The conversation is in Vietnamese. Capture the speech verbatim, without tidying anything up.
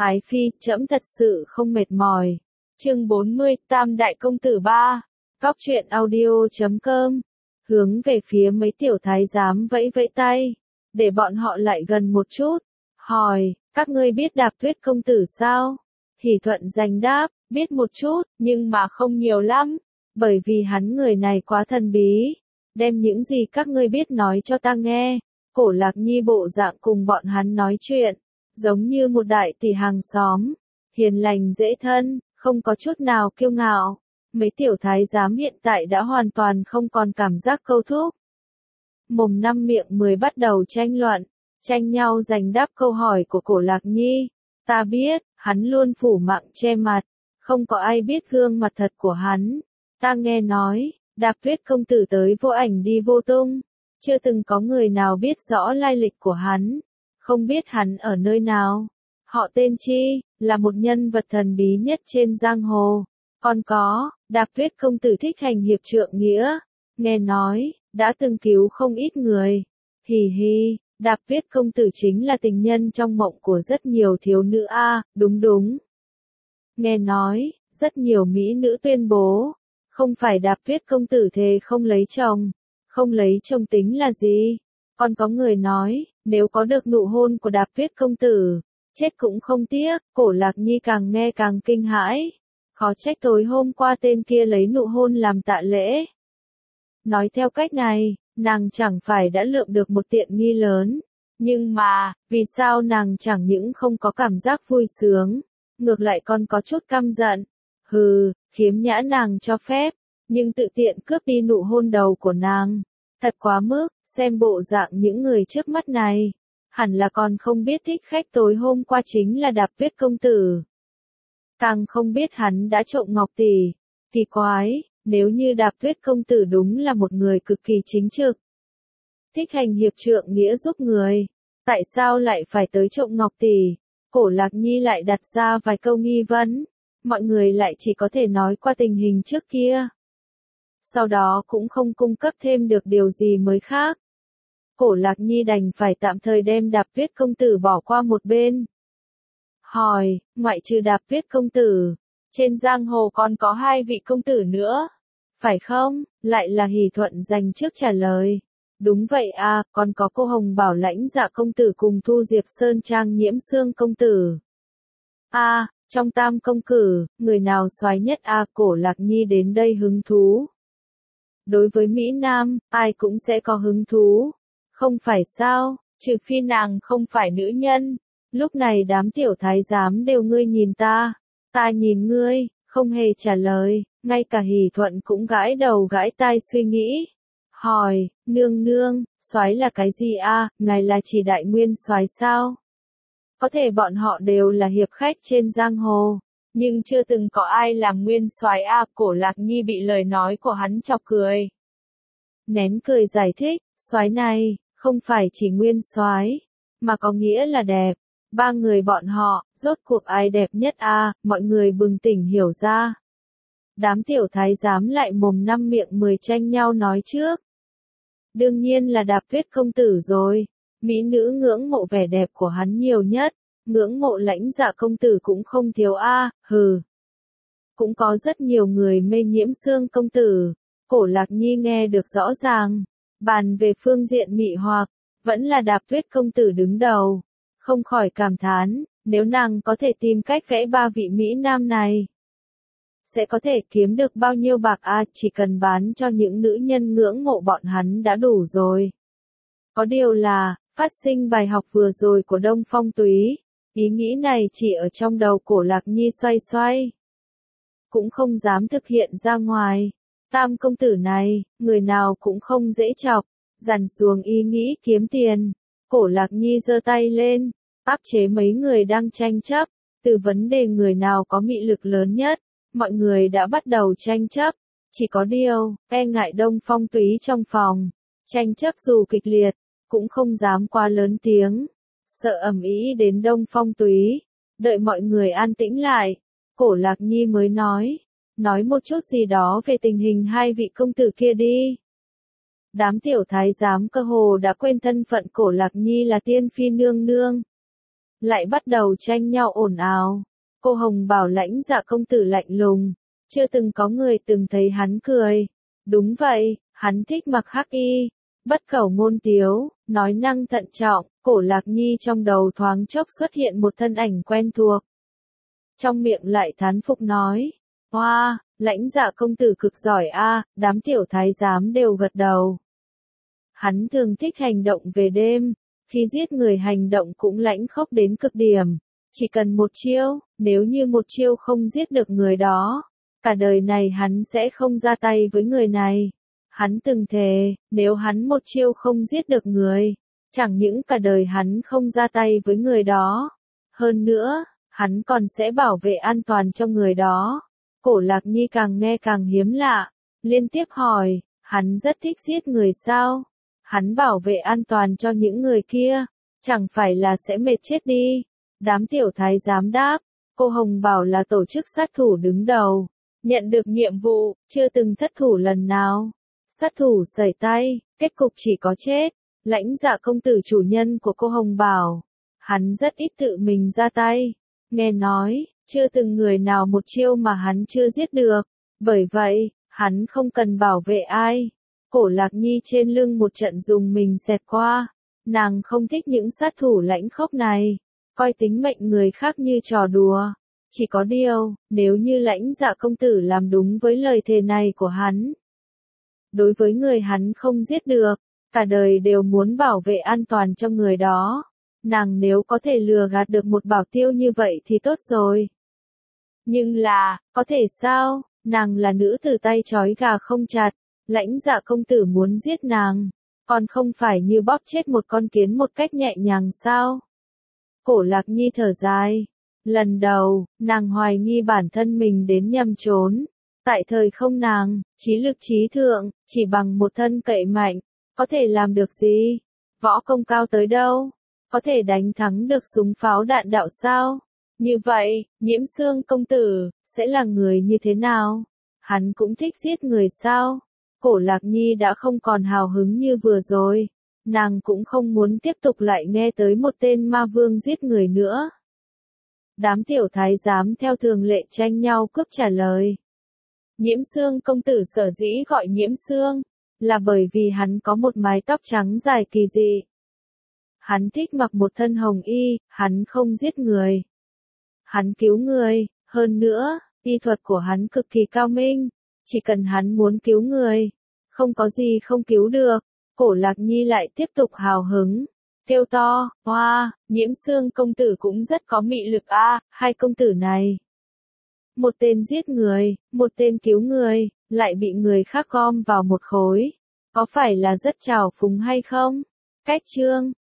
Ái phi, trẫm thật sự không mệt mỏi. Chương bốn mươi, Tam đại công tử ba. Góc truyện audio chấm com. Hướng về phía mấy tiểu thái giám vẫy vẫy tay, để bọn họ lại gần một chút. Hỏi, các ngươi biết Đạp Tuyết công tử sao? Hỷ Thuận Danh đáp, biết một chút, nhưng mà không nhiều lắm, bởi vì hắn người này quá thần bí. Đem những gì các ngươi biết nói cho ta nghe. Cổ Lạc Nhi bộ dạng cùng bọn hắn nói chuyện, giống như một đại tỷ hàng xóm, hiền lành dễ thân, không có chút nào kiêu ngạo. Mấy tiểu thái giám hiện tại đã hoàn toàn không còn cảm giác câu thúc. Mồm năm miệng mười bắt đầu tranh luận, tranh nhau giành đáp câu hỏi của Cổ Lạc Nhi. Ta biết, hắn luôn phủ mạng che mặt, không có ai biết gương mặt thật của hắn. Ta nghe nói, Đạp Tuyết công tử tới vô ảnh đi vô tung, chưa từng có người nào biết rõ lai lịch của hắn, không biết hắn ở nơi nào. Họ tên chi, là một nhân vật thần bí nhất trên giang hồ. Còn có, Đạp Tuyết công tử thích hành hiệp trượng nghĩa, nghe nói, đã từng cứu không ít người. Hì hì, Đạp Tuyết công tử chính là tình nhân trong mộng của rất nhiều thiếu nữ a, à, đúng đúng. Nghe nói, rất nhiều mỹ nữ tuyên bố, không phải Đạp Tuyết công tử thề không lấy chồng, không lấy chồng tính là gì. Còn có người nói, nếu có được nụ hôn của Đạp Tuyết công tử, chết cũng không tiếc. Cổ Lạc Nhi càng nghe càng kinh hãi. Khó trách tối hôm qua tên kia lấy nụ hôn làm tạ lễ. Nói theo cách này, nàng chẳng phải đã lượm được một tiện nghi lớn. Nhưng mà, vì sao nàng chẳng những không có cảm giác vui sướng, ngược lại còn có chút căm giận. Hừ, khiếm nhã nàng cho phép, nhưng tự tiện cướp đi nụ hôn đầu của nàng. Thật quá mức, xem bộ dạng những người trước mắt này, hẳn là còn không biết thích khách tối hôm qua chính là Đạp Tuyết công tử. Càng không biết hắn đã trộm ngọc tỷ. Kỳ quái, nếu như Đạp Tuyết công tử đúng là một người cực kỳ chính trực, thích hành hiệp trượng nghĩa giúp người, tại sao lại phải tới trộm ngọc tỷ? Cổ Lạc Nhi lại đặt ra vài câu nghi vấn, mọi người lại chỉ có thể nói qua tình hình trước kia. Sau đó cũng không cung cấp thêm được điều gì mới khác. Cổ Lạc Nhi đành phải tạm thời đem Đạp Tuyết công tử bỏ qua một bên. Hỏi, ngoại trừ Đạp Tuyết công tử, trên giang hồ còn có hai vị công tử nữa, phải không? Lại là Hỷ Thuận Danh trước trả lời. Đúng vậy à, còn có cô Hồng Bảo Lãnh Dạ công tử cùng Thu Diệp Sơn Trang Nhiễm Sương công tử. A, à, trong tam công tử, người nào soái nhất a? À, Cổ Lạc Nhi đến đây hứng thú. Đối với Mỹ Nam, ai cũng sẽ có hứng thú, không phải sao, trừ phi nàng không phải nữ nhân. Lúc này đám tiểu thái giám đều ngươi nhìn ta, ta nhìn ngươi, không hề trả lời, ngay cả Hỷ Thuận cũng gãi đầu gãi tai suy nghĩ. Hỏi, nương nương, soái là cái gì a? À, ngài là chỉ Đại Nguyên soái sao? Có thể bọn họ đều là hiệp khách trên giang hồ, nhưng chưa từng có ai làm nguyên soái a. À, Cổ Lạc Nhi bị lời nói của hắn chọc cười. Nén cười giải thích, soái này, không phải chỉ nguyên soái, mà có nghĩa là đẹp. Ba người bọn họ, rốt cuộc ai đẹp nhất a? À, mọi người bừng tỉnh hiểu ra. Đám tiểu thái giám lại mồm năm miệng mười tranh nhau nói trước. Đương nhiên là Đạp Tuyết công tử rồi. Mỹ nữ ngưỡng mộ vẻ đẹp của hắn nhiều nhất, ngưỡng mộ Lãnh Dạ công tử cũng không thiếu a. À, hừ. Cũng có rất nhiều người mê Nhiễm Sương công tử. Cổ Lạc Nhi nghe được rõ ràng. Bàn về phương diện mị hoặc, vẫn là Đạp Tuyết công tử đứng đầu. Không khỏi cảm thán, nếu nàng có thể tìm cách vẽ ba vị Mỹ Nam này, sẽ có thể kiếm được bao nhiêu bạc a? À, chỉ cần bán cho những nữ nhân ngưỡng mộ bọn hắn đã đủ rồi. Có điều là, phát sinh bài học vừa rồi của Đông Phong Túy, ý nghĩ này chỉ ở trong đầu Cổ Lạc Nhi xoay xoay, cũng không dám thực hiện ra ngoài. Tam công tử này, người nào cũng không dễ chọc, dằn xuống ý nghĩ kiếm tiền. Cổ Lạc Nhi giơ tay lên, áp chế mấy người đang tranh chấp, từ vấn đề người nào có mị lực lớn nhất, mọi người đã bắt đầu tranh chấp, chỉ có điều, e ngại Đông Phong Túy trong phòng, tranh chấp dù kịch liệt, cũng không dám quá lớn tiếng, sợ ầm ĩ đến Đông Phong Túy. Đợi mọi người an tĩnh lại, Cổ Lạc Nhi mới nói, nói một chút gì đó về tình hình hai vị công tử kia đi. Đám tiểu thái giám cơ hồ đã quên thân phận Cổ Lạc Nhi là tiên phi nương nương. lại bắt đầu tranh nhau ồn ào. Cô Hồng bảo Lãnh Dạ công tử lạnh lùng, chưa từng có người từng thấy hắn cười. Đúng vậy, hắn thích mặc hắc y, bất khẩu ngôn tiếu, nói năng thận trọng. Cổ Lạc Nhi trong đầu thoáng chốc xuất hiện một thân ảnh quen thuộc. Trong miệng lại thán phục nói, hoa, wow, Lãnh Dạ công tử cực giỏi a, đám tiểu thái giám đều gật đầu. Hắn thường thích hành động về đêm, khi giết người hành động cũng lãnh khốc đến cực điểm, chỉ cần một chiêu, nếu như một chiêu không giết được người đó, cả đời này hắn sẽ không ra tay với người này. Hắn từng thề, nếu hắn một chiêu không giết được người, chẳng những cả đời hắn không ra tay với người đó, hơn nữa, hắn còn sẽ bảo vệ an toàn cho người đó. Cổ Lạc Nhi càng nghe càng hiếm lạ, liên tiếp hỏi, hắn rất thích giết người sao? Hắn bảo vệ an toàn cho những người kia, chẳng phải là sẽ mệt chết đi. Đám tiểu thái giám đáp, cô Hồng bảo là tổ chức sát thủ đứng đầu, nhận được nhiệm vụ, chưa từng thất thủ lần nào. Sát thủ sẩy tay, kết cục chỉ có chết. Lãnh Dạ công tử chủ nhân của cô Hồng bảo, hắn rất ít tự mình ra tay. Nghe nói, chưa từng người nào một chiêu mà hắn chưa giết được, bởi vậy, hắn không cần bảo vệ ai. Cổ Lạc Nhi trên lưng một trận dùng mình xẹt qua, nàng không thích những sát thủ lãnh khốc này, coi tính mệnh người khác như trò đùa. Chỉ có điều, nếu như Lãnh Dạ công tử làm đúng với lời thề này của hắn, đối với người hắn không giết được, cả đời đều muốn bảo vệ an toàn cho người đó. Nàng nếu có thể lừa gạt được một bảo tiêu như vậy thì tốt rồi. Nhưng là, có thể sao, nàng là nữ tử tay trói gà không chặt, Lãnh Dạ công tử muốn giết nàng, còn không phải như bóp chết một con kiến một cách nhẹ nhàng sao? Cổ Lạc Nhi thở dài. Lần đầu, nàng hoài nghi bản thân mình đến nhầm chốn. Tại thời không nàng, trí lực trí thượng, chỉ bằng một thân cậy mạnh, có thể làm được gì? Võ công cao tới đâu? Có thể đánh thắng được súng pháo đạn đạo sao? Như vậy, Nhiễm Xương công tử, sẽ là người như thế nào? Hắn cũng thích giết người sao? Cổ Lạc Nhi đã không còn hào hứng như vừa rồi. Nàng cũng không muốn tiếp tục lại nghe tới một tên ma vương giết người nữa. Đám tiểu thái giám theo thường lệ tranh nhau cướp trả lời. Nhiễm Xương công tử sở dĩ gọi Nhiễm Xương, là bởi vì hắn có một mái tóc trắng dài kỳ dị. Hắn thích mặc một thân hồng y, hắn không giết người. Hắn cứu người, hơn nữa, y thuật của hắn cực kỳ cao minh, chỉ cần hắn muốn cứu người, không có gì không cứu được. Cổ Lạc Nhi lại tiếp tục hào hứng, kêu to, hoa, Nhiễm Xương công tử cũng rất có mị lực a, à, hai công tử này. Một tên giết người, một tên cứu người, lại bị người khác gom vào một khối. Có phải là rất trào phúng hay không? Cách chương